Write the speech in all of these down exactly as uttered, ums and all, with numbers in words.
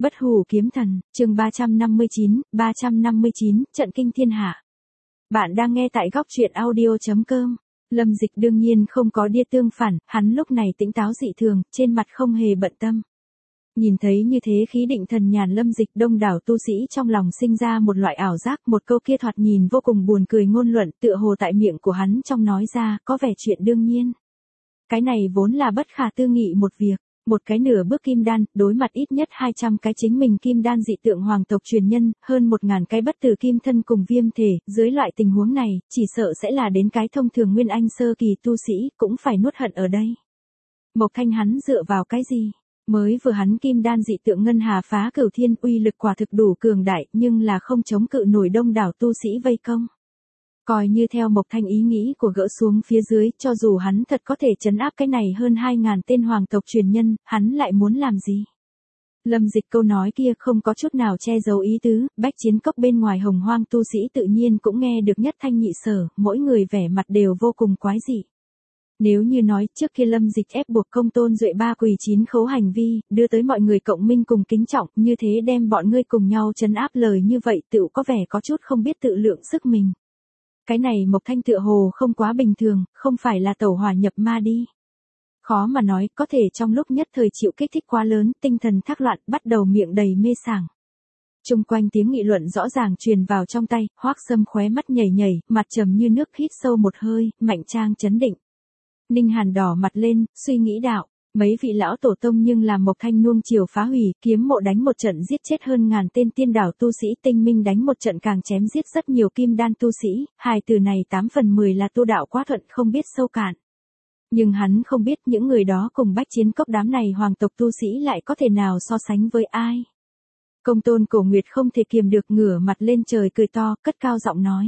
Bất hủ kiếm thần, chương ba trăm năm mươi chín, ba trăm năm mươi chín, trận kinh thiên hạ. Bạn đang nghe tại góc truyện audio chấm com. Lâm Dịch đương nhiên không có đia tương phản, hắn lúc này tỉnh táo dị thường, trên mặt không hề bận tâm. Nhìn thấy như thế khí định thần nhàn Lâm Dịch, đông đảo tu sĩ trong lòng sinh ra một loại ảo giác, một câu kia thoạt nhìn vô cùng buồn cười ngôn luận tựa hồ tại miệng của hắn trong nói ra, có vẻ chuyện đương nhiên. Cái này vốn là bất khả tư nghị một việc. Một cái nửa bước kim đan, đối mặt ít nhất hai trăm cái chính mình kim đan dị tượng hoàng tộc truyền nhân, hơn một ngàn cái bất tử kim thân cùng viêm thể, dưới loại tình huống này, chỉ sợ sẽ là đến cái thông thường nguyên anh sơ kỳ tu sĩ, cũng phải nuốt hận ở đây. Mộc Thanh hắn dựa vào cái gì? Mới vừa hắn kim đan dị tượng ngân hà phá cửu thiên, uy lực quả thực đủ cường đại, nhưng là không chống cự nổi đông đảo tu sĩ vây công. Coi như theo Mộc Thanh ý nghĩ của gỡ xuống phía dưới, cho dù hắn thật có thể trấn áp cái này hơn hai ngàn tên hoàng tộc truyền nhân, hắn lại muốn làm gì? Lâm Dịch câu nói kia không có chút nào che giấu ý tứ, bách chiến cốc bên ngoài hồng hoang tu sĩ tự nhiên cũng nghe được nhất thanh nhị sở, mỗi người vẻ mặt đều vô cùng quái dị. Nếu như nói trước kia Lâm Dịch ép buộc Công Tôn Duệ ba quỳ chín khấu hành vi, đưa tới mọi người cộng minh cùng kính trọng, như thế đem bọn ngươi cùng nhau trấn áp lời như vậy tự có vẻ có chút không biết tự lượng sức mình. Cái này Mộc Thanh tựa hồ không quá bình thường, không phải là tẩu hỏa nhập ma đi. Khó mà nói, có thể trong lúc nhất thời chịu kích thích quá lớn, tinh thần thác loạn, bắt đầu miệng đầy mê sảng. Trung quanh tiếng nghị luận rõ ràng truyền vào trong tay, Hoắc Sâm khóe mắt nhảy nhảy, mặt trầm như nước, hít sâu một hơi, Mạnh Trang chấn định. Ninh Hàn đỏ mặt lên, suy nghĩ đạo. Mấy vị lão tổ tông nhưng làm Mộc Thanh nuông chiều phá hủy, kiếm mộ đánh một trận giết chết hơn ngàn tên tiên đảo tu sĩ, tinh minh đánh một trận càng chém giết rất nhiều kim đan tu sĩ, hài từ này tám phần mười là tu đạo quá thuận không biết sâu cạn. Nhưng hắn không biết những người đó cùng bách chiến cốc đám này hoàng tộc tu sĩ lại có thể nào so sánh với ai. Công Tôn Cổ Nguyệt không thể kiềm được ngửa mặt lên trời cười to, cất cao giọng nói.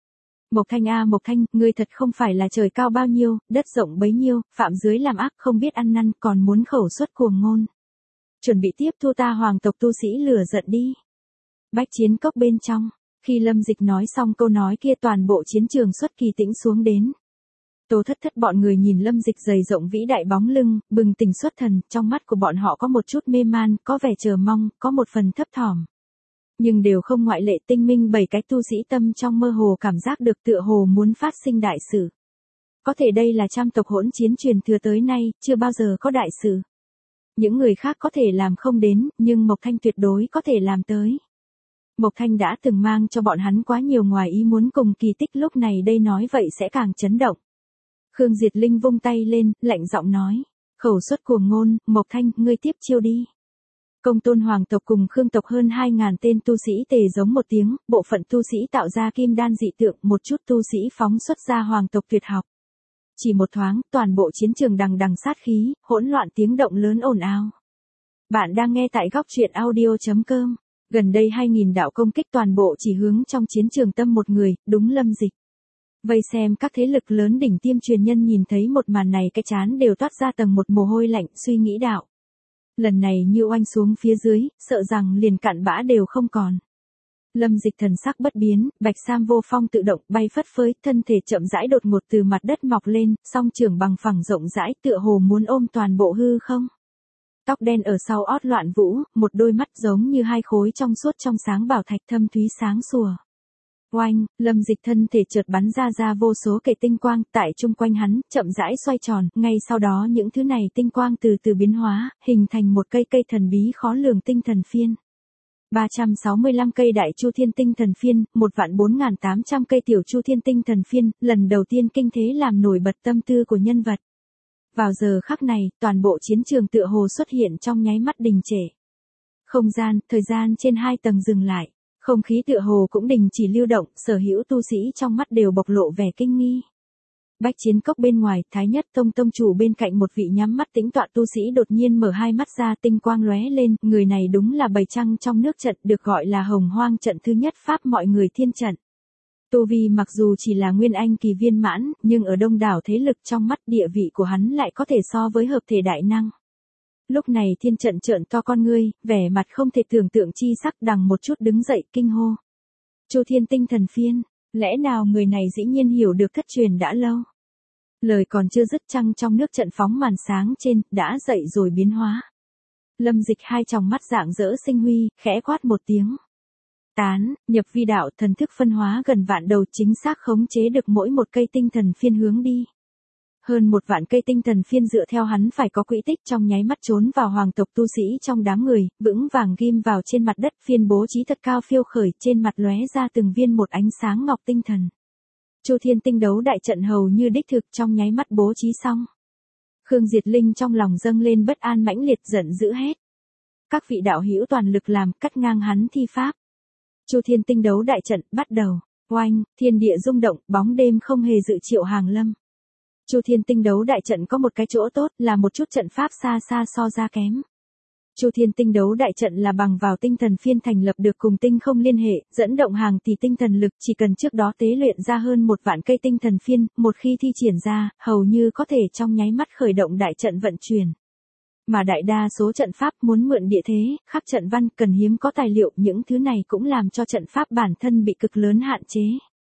Mộc Thanh a Mộc Thanh, ngươi thật không phải là trời cao bao nhiêu, đất rộng bấy nhiêu, phạm dưới làm ác không biết ăn năn còn muốn khẩu xuất cuồng ngôn. Chuẩn bị tiếp thu ta hoàng tộc tu sĩ lửa giận đi. Bách chiến cốc bên trong, khi Lâm Dịch nói xong câu nói kia toàn bộ chiến trường xuất kỳ tĩnh xuống đến. Tô Thất Thất bọn người nhìn Lâm Dịch dày rộng vĩ đại bóng lưng, bừng tỉnh xuất thần, trong mắt của bọn họ có một chút mê man, có vẻ chờ mong, có một phần thấp thỏm. Nhưng đều không ngoại lệ, tinh minh bảy cái tu sĩ tâm trong mơ hồ cảm giác được tựa hồ muốn phát sinh đại sự. Có thể đây là trăm tộc hỗn chiến truyền thừa tới nay, chưa bao giờ có đại sự. Những người khác có thể làm không đến, nhưng Mộc Thanh tuyệt đối có thể làm tới. Mộc Thanh đã từng mang cho bọn hắn quá nhiều ngoài ý muốn cùng kỳ tích, lúc này đây nói vậy sẽ càng chấn động. Khương Diệt Linh vung tay lên, lạnh giọng nói. Khẩu xuất cuồng ngôn, Mộc Thanh, ngươi tiếp chiêu đi. Công Tôn hoàng tộc cùng Khương tộc hơn hai ngàn tên tu sĩ tề giống một tiếng, bộ phận tu sĩ tạo ra kim đan dị tượng, một chút tu sĩ phóng xuất ra hoàng tộc tuyệt học. Chỉ một thoáng, toàn bộ chiến trường đằng đằng sát khí, hỗn loạn tiếng động lớn ồn ào. Bạn đang nghe tại góc truyện audio chấm com. Gần đây hai nghìn đạo công kích toàn bộ chỉ hướng trong chiến trường tâm một người, đúng Lâm Dịch. Vây xem các thế lực lớn đỉnh tiêm truyền nhân nhìn thấy một màn này cái chán đều toát ra tầng một mồ hôi lạnh, suy nghĩ đạo. Lần này như oanh xuống phía dưới, sợ rằng liền cạn bã đều không còn. Lâm Dịch thần sắc bất biến, bạch sam vô phong tự động bay phất phới, thân thể chậm rãi đột ngột từ mặt đất mọc lên, song trưởng bằng phẳng rộng rãi tựa hồ muốn ôm toàn bộ hư không. Tóc đen ở sau ót loạn vũ, một đôi mắt giống như hai khối trong suốt trong sáng bảo thạch thâm thúy sáng sủa. Oanh, Lâm Dịch thân thể chợt bắn ra ra vô số kẻ tinh quang, tại chung quanh hắn, chậm rãi xoay tròn, ngay sau đó những thứ này tinh quang từ từ biến hóa, hình thành một cây cây thần bí khó lường tinh thần phiên. ba trăm sáu mươi lăm cây đại chu thiên tinh thần phiên, một vạn bốn nghìn tám trăm cây tiểu chu thiên tinh thần phiên, lần đầu tiên kinh thế làm nổi bật tâm tư của nhân vật. Vào giờ khắc này, toàn bộ chiến trường tựa hồ xuất hiện trong nháy mắt đình trệ. Không gian, thời gian trên hai tầng dừng lại. Không khí tựa hồ cũng đình chỉ lưu động, sở hữu tu sĩ trong mắt đều bộc lộ vẻ kinh nghi. Bách chiến cốc bên ngoài, Thái Nhất Tông tông chủ bên cạnh một vị nhắm mắt tĩnh tọa tu sĩ đột nhiên mở hai mắt ra, tinh quang lóe lên, người này đúng là bầy trăng trong nước trận, được gọi là Hồng Hoang trận thứ nhất pháp mọi người thiên trận. Tu vi mặc dù chỉ là nguyên anh kỳ viên mãn, nhưng ở đông đảo thế lực trong mắt địa vị của hắn lại có thể so với hợp thể đại năng. Lúc này thiên trận trợn to con ngươi, vẻ mặt không thể tưởng tượng chi sắc, đằng một chút đứng dậy kinh hô. Chu thiên tinh thần phiên, lẽ nào người này dĩ nhiên hiểu được thất truyền đã lâu. Lời còn chưa dứt, trăng trong nước trận phóng màn sáng trên, đã dậy rồi biến hóa. Lâm Dịch hai tròng mắt rạng rỡ sinh huy, khẽ quát một tiếng. Tán, nhập vi đạo, thần thức phân hóa gần vạn đầu, chính xác khống chế được mỗi một cây tinh thần phiên hướng đi. Hơn một vạn cây tinh thần phiên dựa theo hắn phải có quỹ tích trong nháy mắt trốn vào hoàng tộc tu sĩ trong đám người, vững vàng ghim vào trên mặt đất, phiên bố trí thật cao phiêu khởi, trên mặt lóe ra từng viên một ánh sáng ngọc tinh thần. Chu Thiên Tinh đấu đại trận hầu như đích thực trong nháy mắt bố trí xong. Khương Diệt Linh trong lòng dâng lên bất an mãnh liệt, giận dữ hét. Các vị đạo hữu toàn lực làm, cắt ngang hắn thi pháp. Chu Thiên Tinh đấu đại trận bắt đầu. Oanh, thiên địa rung động, bóng đêm không hề dự triệu hàng lâm. Chu Thiên Tinh đấu đại trận có một cái chỗ tốt là một chút trận pháp xa xa so ra kém. Chu Thiên Tinh đấu đại trận là bằng vào tinh thần phiên thành lập được cùng tinh không liên hệ, dẫn động hàng tỷ tinh thần lực, chỉ cần trước đó tế luyện ra hơn một vạn cây tinh thần phiên, một khi thi triển ra, hầu như có thể trong nháy mắt khởi động đại trận vận chuyển. Mà đại đa số trận pháp muốn mượn địa thế, khắc trận văn cần hiếm có tài liệu, những thứ này cũng làm cho trận pháp bản thân bị cực lớn hạn chế.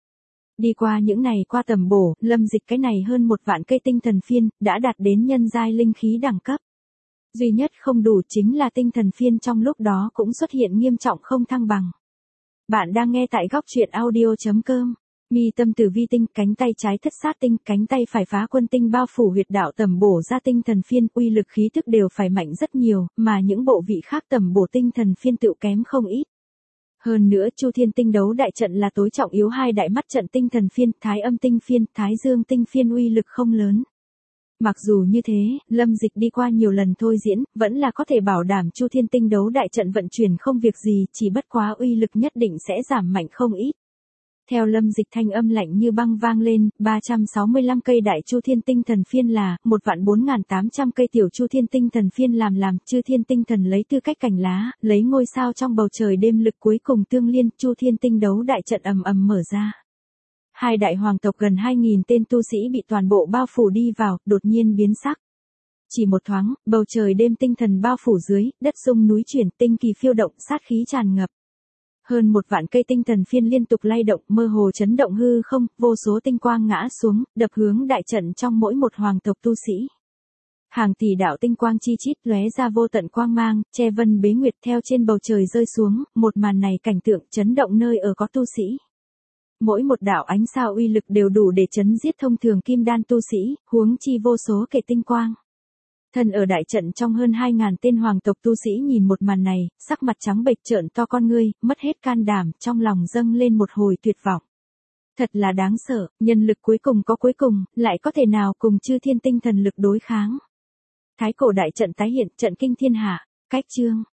Đi qua những này qua tầm bổ, Lâm Dịch cái này hơn một vạn cây tinh thần phiên, đã đạt đến nhân giai linh khí đẳng cấp. Duy nhất không đủ chính là tinh thần phiên trong lúc đó cũng xuất hiện nghiêm trọng không thăng bằng. Bạn đang nghe tại góc truyện audio chấm com. Mi tâm tử vi tinh, cánh tay trái thất sát tinh, cánh tay phải phá quân tinh bao phủ huyệt đạo tầm bổ ra tinh thần phiên, uy lực khí thức đều phải mạnh rất nhiều, mà những bộ vị khác tầm bổ tinh thần phiên tựu kém không ít. Hơn nữa Chu Thiên Tinh đấu đại trận là tối trọng yếu hai đại mắt trận tinh thần phiên, Thái Âm tinh phiên, Thái Dương tinh phiên uy lực không lớn. Mặc dù như thế, Lâm Dịch đi qua nhiều lần thôi diễn, vẫn là có thể bảo đảm Chu Thiên Tinh đấu đại trận vận chuyển không việc gì, chỉ bất quá uy lực nhất định sẽ giảm mạnh không ít. Theo Lâm Dịch thanh âm lạnh như băng vang lên, ba trăm sáu mươi lăm cây đại Chu Thiên Tinh thần phiên là một vạn bốn nghìn tám trăm cây tiểu Chu Thiên Tinh thần phiên làm làm, Chư Thiên Tinh thần lấy tư cách cành lá, lấy ngôi sao trong bầu trời đêm lực cuối cùng tương liên, Chu Thiên Tinh đấu đại trận ầm ầm mở ra. Hai đại hoàng tộc gần hai nghìn tên tu sĩ bị toàn bộ bao phủ đi vào, đột nhiên biến sắc. Chỉ một thoáng, bầu trời đêm tinh thần bao phủ dưới, đất rung núi chuyển, tinh kỳ phiêu động, sát khí tràn ngập. Hơn một vạn cây tinh thần phiên liên tục lay động, mơ hồ chấn động hư không, vô số tinh quang ngã xuống, đập hướng đại trận trong mỗi một hoàng tộc tu sĩ. Hàng tỷ đạo tinh quang chi chít lóe ra vô tận quang mang, che vân bế nguyệt theo trên bầu trời rơi xuống, một màn này cảnh tượng chấn động nơi ở có tu sĩ. Mỗi một đạo ánh sao uy lực đều đủ để chấn giết thông thường kim đan tu sĩ, huống chi vô số kẻ tinh quang. Thân ở đại trận trong hơn hai nghìn tên hoàng tộc tu sĩ nhìn một màn này, sắc mặt trắng bệch trợn to con ngươi, mất hết can đảm, trong lòng dâng lên một hồi tuyệt vọng. Thật là đáng sợ, nhân lực cuối cùng có cuối cùng, lại có thể nào cùng Chư Thiên Tinh thần lực đối kháng. Thái cổ đại trận tái hiện, trận kinh thiên hạ, cách chương.